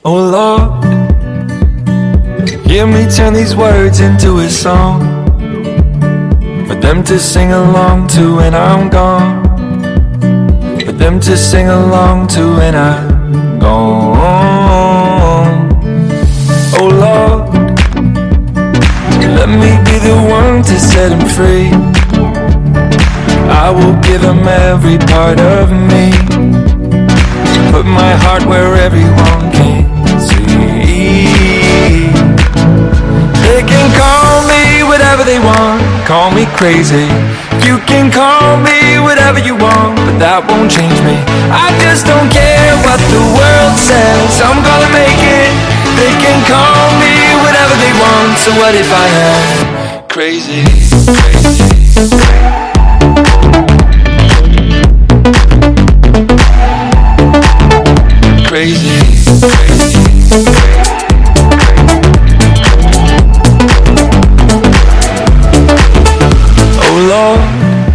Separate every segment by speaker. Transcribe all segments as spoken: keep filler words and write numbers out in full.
Speaker 1: Oh Lord, hear me turn these words into a song for them to sing along to when I'm gone, for them to sing along to when I'm gone. Oh Lord, let me be the one to set them free. I will give them every part of me, put my heart where everyone can see. They can call me whatever they want, call me crazy. You can call me whatever you want, but that won't change me. I just don't care what the world says, I'm gonna make it. They can call me whatever they want, so what if I am crazy, crazy, crazy, crazy. Oh Lord,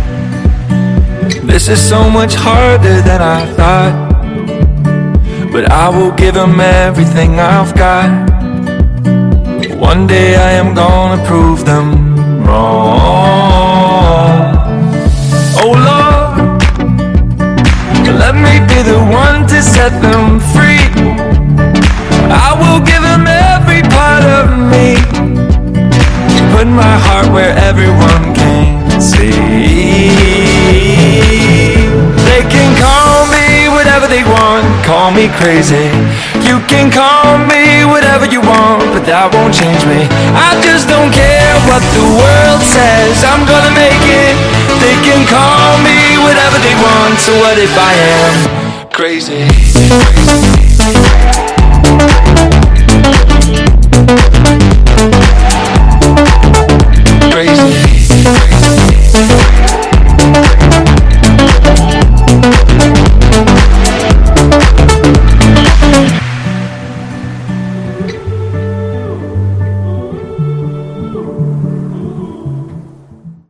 Speaker 1: this is so much harder than I thought, but I will give them everything I've got. One day I am gonna prove them wrong. Oh Lord, let me be the one to set them free. I will give them every part of me, put my heart where everyone can see. They can call me whatever they want, call me crazy. You can call me whatever you want, but that won't change me. I just don't care what the world says, I'm gonna make it. They can call me whatever they want, so what if I am crazy, crazy, crazy.